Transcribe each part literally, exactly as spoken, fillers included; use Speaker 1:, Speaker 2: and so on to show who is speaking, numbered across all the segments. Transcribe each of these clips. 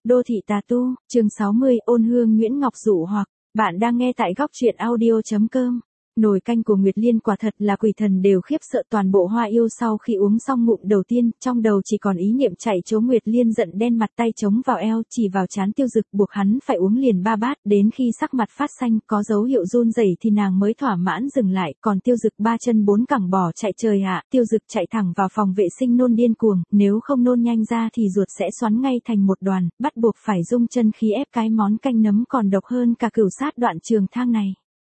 Speaker 1: Đô thị tà tu, chương sáu mươi, ôn hương Nguyễn Ngọc dụ hoặc, bạn đang nghe tại góc truyện audio.com. Nồi canh của Nguyệt Liên quả thật là quỷ thần đều khiếp sợ. Toàn bộ Hoa Yêu sau khi uống xong ngụm đầu tiên, trong đầu chỉ còn ý niệm chạy trốn. Nguyệt Liên giận đen, mặt tay chống vào eo, chỉ vào trán Tiêu Dực, buộc hắn phải uống liền ba bát. Đến khi sắc mặt phát xanh, có dấu hiệu run rẩy thì nàng mới thỏa mãn dừng lại. Còn Tiêu Dực ba chân bốn cẳng bỏ chạy trời ạ. Tiêu Dực chạy thẳng vào phòng vệ sinh nôn điên cuồng, nếu không nôn nhanh ra thì ruột sẽ xoắn ngay thành một đoàn, bắt buộc phải dung chân khí ép. Cái món canh nấm còn độc hơn cả cửu sát đoạn trường thang này.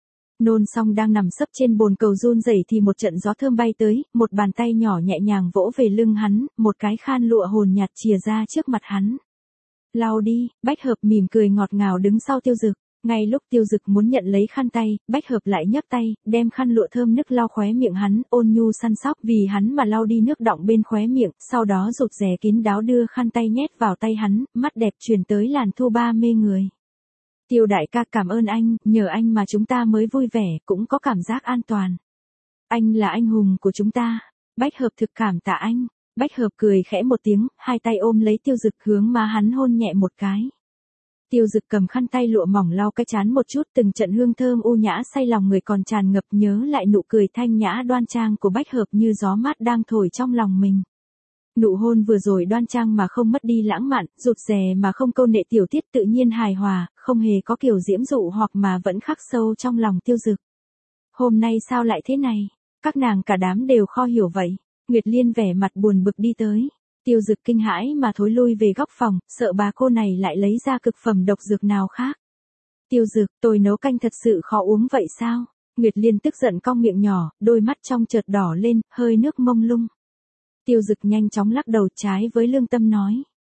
Speaker 1: Nôn xong đang nằm sấp trên bồn cầu run rẩy thì một trận gió thơm bay tới, một bàn tay nhỏ nhẹ nhàng vỗ về lưng hắn, một cái khăn lụa hồn nhạt chìa ra trước mặt hắn. Lau đi. Bách Hợp mỉm cười ngọt ngào đứng sau Tiêu Dực. Ngay lúc Tiêu Dực muốn nhận lấy khăn tay, Bách Hợp lại nhấc tay, đem khăn lụa thơm nức lau khóe miệng hắn, ôn nhu săn sóc vì hắn mà lau đi nước đọng bên khóe miệng, sau đó rụt rè kín đáo đưa khăn tay nhét vào tay hắn, mắt đẹp truyền tới làn thu ba mê người. Tiêu đại ca, cảm ơn anh, nhờ anh mà chúng ta mới vui vẻ, cũng có cảm giác an toàn. Anh là anh hùng của chúng ta. Bách Hợp thực cảm tạ anh. Bách Hợp cười khẽ một tiếng, hai tay ôm lấy Tiêu Dực hướng má hắn hôn nhẹ một cái. Tiêu Dực cầm khăn tay lụa mỏng lau cái trán một chút, từng trận hương thơm u nhã say lòng người còn tràn ngập, nhớ lại nụ cười thanh nhã đoan trang của Bách Hợp như gió mát đang thổi trong lòng mình. Nụ hôn vừa rồi đoan trang mà không mất đi lãng mạn, rụt rè mà không câu nệ, tiểu tiết tự nhiên hài hòa, không hề có kiểu diễm dụ hoặc mà vẫn khắc sâu trong lòng Tiêu Dực. Hôm nay sao lại thế này? Các nàng cả đám đều khó hiểu vậy. Nguyệt Liên vẻ mặt buồn bực đi tới. Tiêu Dực kinh hãi mà thối lui về góc phòng, sợ bà cô này lại lấy ra cực phẩm độc dược nào khác. Tiêu Dực, tôi nấu canh thật sự khó uống vậy sao? Nguyệt Liên tức giận cong miệng nhỏ, đôi mắt trong chợt đỏ lên, hơi nước mông lung. Tiêu Dực nhanh chóng lắc đầu, trái với lương tâm nói.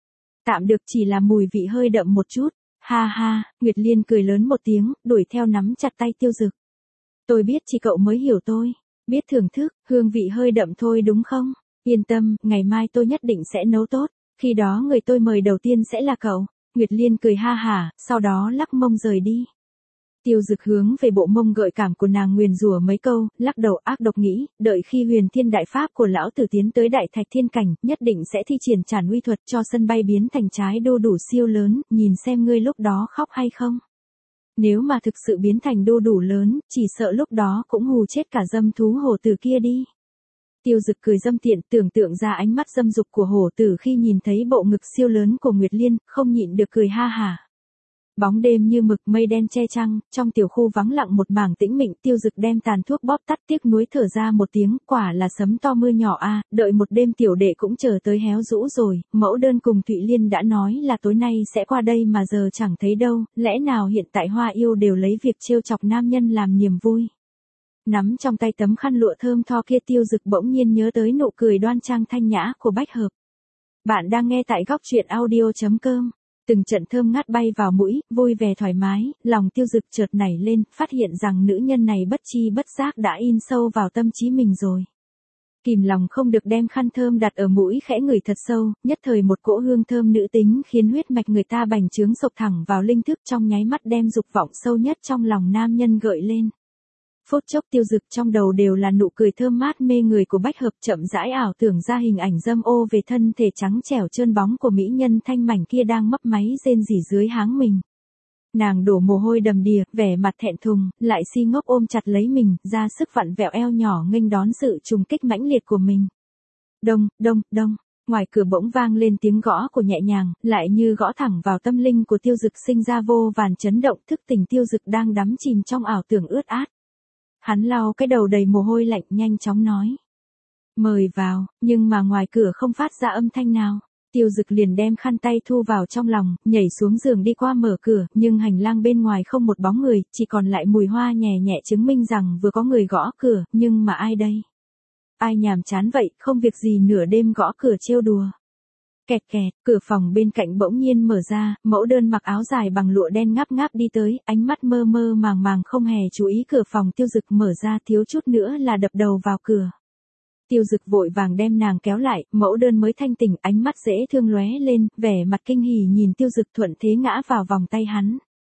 Speaker 1: Tạm được, chỉ là mùi vị hơi đậm một chút. Ha ha. Nguyệt Liên cười lớn một tiếng, đuổi theo nắm chặt tay Tiêu Dực. Tôi biết chỉ cậu mới hiểu tôi. Biết thưởng thức, hương vị hơi đậm thôi đúng không? Yên tâm, ngày mai tôi nhất định sẽ nấu tốt. Khi đó người tôi mời đầu tiên sẽ là cậu. Nguyệt Liên cười ha hả, sau đó lắc mông rời đi. Tiêu Dực hướng về bộ mông gợi cảm của nàng nguyền rủa mấy câu, lắc đầu ác độc nghĩ, đợi khi huyền thiên đại pháp của lão tử tiến tới đại thạch thiên cảnh, nhất định sẽ thi triển trảm uy thuật cho sân bay biến thành trái đô đủ siêu lớn, nhìn xem ngươi lúc đó khóc hay không. Nếu mà thực sự biến thành đô đủ lớn, chỉ sợ lúc đó cũng hù chết cả dâm thú hổ tử kia đi. Tiêu Dực cười dâm tiện, tưởng tượng ra ánh mắt dâm dục của hổ tử khi nhìn thấy bộ ngực siêu lớn của Nguyệt Liên, không nhịn được cười ha hả. Bóng đêm như mực, mây đen che trăng, trong tiểu khu vắng lặng một mảng tĩnh mịch. Tiêu Dực đem tàn thuốc bóp tắt, tiếc nuối thở ra một tiếng, quả là sấm to mưa nhỏ a, à, đợi một đêm tiểu đệ cũng chờ tới héo rũ rồi. Mẫu đơn cùng Thụy Liên đã nói là tối nay sẽ qua đây mà giờ chẳng thấy đâu, lẽ nào hiện tại Hoa Yêu đều lấy việc trêu chọc nam nhân làm niềm vui. Nắm trong tay tấm khăn lụa thơm tho kia, Tiêu Dực bỗng nhiên nhớ tới nụ cười đoan trang thanh nhã của Bách Hợp. Bạn đang nghe tại góc truyện audio.com. Từng trận thơm ngát bay vào mũi, vui vẻ thoải mái, lòng Tiêu Dực chợt nảy lên, phát hiện rằng nữ nhân này bất chi bất giác đã in sâu vào tâm trí mình rồi. Kìm lòng không được đem khăn thơm đặt ở mũi khẽ ngửi thật sâu, nhất thời một cỗ hương thơm nữ tính khiến huyết mạch người ta bành trướng sộc thẳng vào linh thức, trong nháy mắt đem dục vọng sâu nhất trong lòng nam nhân gợi lên. Phút chốc Tiêu Dực trong đầu đều là nụ cười thơm mát mê người của Bách Hợp, chậm rãi ảo tưởng ra hình ảnh dâm ô về thân thể trắng trẻo trơn bóng của mỹ nhân thanh mảnh kia đang mấp máy rên rỉ dưới háng mình. Nàng đổ mồ hôi đầm đìa, vẻ mặt thẹn thùng, lại si ngốc ôm chặt lấy mình, ra sức vặn vẹo eo nhỏ nghênh đón sự trùng kích mãnh liệt của mình. Đông, đông, đông. Ngoài cửa bỗng vang lên tiếng gõ của nhẹ nhàng, lại như gõ thẳng vào tâm linh của Tiêu Dực, sinh ra vô vàn chấn động, thức tỉnh Tiêu Dực đang đắm chìm trong ảo tưởng ướt át. Hắn lau cái đầu đầy mồ hôi lạnh, nhanh chóng nói. Mời vào, nhưng mà ngoài cửa không phát ra âm thanh nào. Tiêu Dực liền đem khăn tay thu vào trong lòng, nhảy xuống giường đi qua mở cửa, nhưng hành lang bên ngoài không một bóng người, chỉ còn lại mùi hoa nhẹ nhẹ chứng minh rằng vừa có người gõ cửa, nhưng mà ai đây? Ai nhàm chán vậy, không việc gì nửa đêm gõ cửa trêu đùa. Kẹt kẹt, cửa phòng bên cạnh bỗng nhiên mở ra, Mẫu Đơn mặc áo dài bằng lụa đen ngáp ngáp đi tới, ánh mắt mơ mơ màng màng không hề chú ý cửa phòng Tiêu Dực mở ra, thiếu chút nữa là đập đầu vào cửa. Tiêu Dực vội vàng đem nàng kéo lại, Mẫu Đơn mới thanh tỉnh, ánh mắt dễ thương lóe lên, vẻ mặt kinh hỉ nhìn Tiêu Dực, thuận thế ngã vào vòng tay hắn.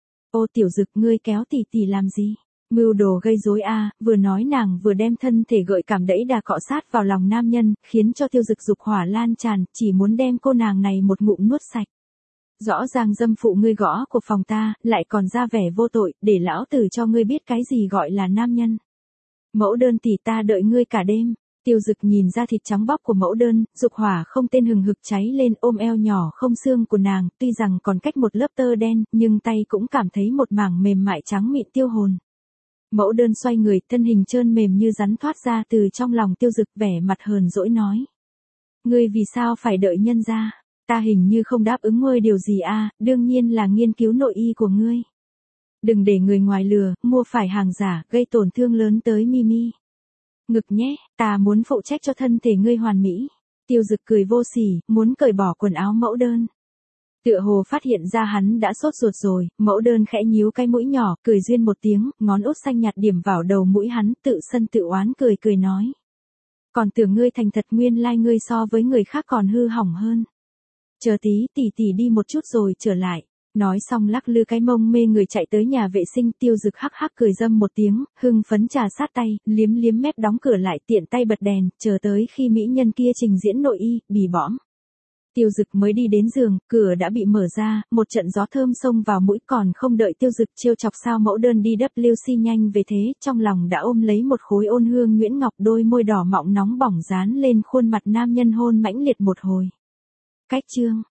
Speaker 1: Ô Tiểu Dực, ngươi kéo tỷ tỷ làm gì? Mưu đồ gây rối a, à, vừa nói nàng vừa đem thân thể gợi cảm đẫy đà cọ sát vào lòng nam nhân, khiến cho Tiêu Dực dục hỏa lan tràn, chỉ muốn đem cô nàng này một ngụm nuốt sạch. Rõ ràng dâm phụ ngươi gõ của phòng ta, lại còn ra vẻ vô tội, để lão tử cho ngươi biết cái gì gọi là nam nhân. Mẫu đơn tỷ ta đợi ngươi cả đêm. Tiêu Dực nhìn ra thịt trắng bóc của mẫu đơn, dục hỏa không tên hừng hực cháy lên ôm eo nhỏ không xương của nàng, tuy rằng còn cách một lớp tơ đen, nhưng tay cũng cảm thấy một mảng mềm mại trắng mịn tiêu hồn. Mẫu đơn xoay người, thân hình trơn mềm như rắn thoát ra từ trong lòng Tiêu Dực, vẻ mặt hờn dỗi nói. Ngươi vì sao phải đợi nhân ra? Ta hình như không đáp ứng ngươi điều gì à, đương nhiên là nghiên cứu nội y của ngươi. Đừng để người ngoài lừa, mua phải hàng giả, gây tổn thương lớn tới Mimi. Ngực nhé, ta muốn phụ trách cho thân thể ngươi hoàn mỹ. Tiêu Dực cười vô sỉ, muốn cởi bỏ quần áo mẫu đơn. Tựa hồ phát hiện ra hắn đã sốt ruột rồi, mẫu đơn khẽ nhíu cái mũi nhỏ, cười duyên một tiếng, ngón út xanh nhạt điểm vào đầu mũi hắn, tự sân tự oán cười cười nói. Còn tưởng ngươi thành thật, nguyên lai ngươi so với người khác còn hư hỏng hơn. Chờ tí, tỷ tỷ đi một chút rồi trở lại. Nói xong lắc lư cái mông mê người chạy tới nhà vệ sinh. Tiêu Dực hắc hắc cười dâm một tiếng, hưng phấn trà sát tay, liếm liếm mép đóng cửa lại, tiện tay bật đèn, chờ tới khi mỹ nhân kia trình diễn nội y, bì bõm. Tiêu Dực mới đi đến giường, cửa đã bị mở ra, một trận gió thơm xông vào mũi, còn không đợi Tiêu Dực trêu chọc sao mẫu đơn đi W C nhanh về thế, trong lòng đã ôm lấy một khối ôn hương nhuyễn ngọc, đôi môi đỏ mọng nóng bỏng dán lên khuôn mặt nam nhân hôn mãnh liệt một hồi. Cách chương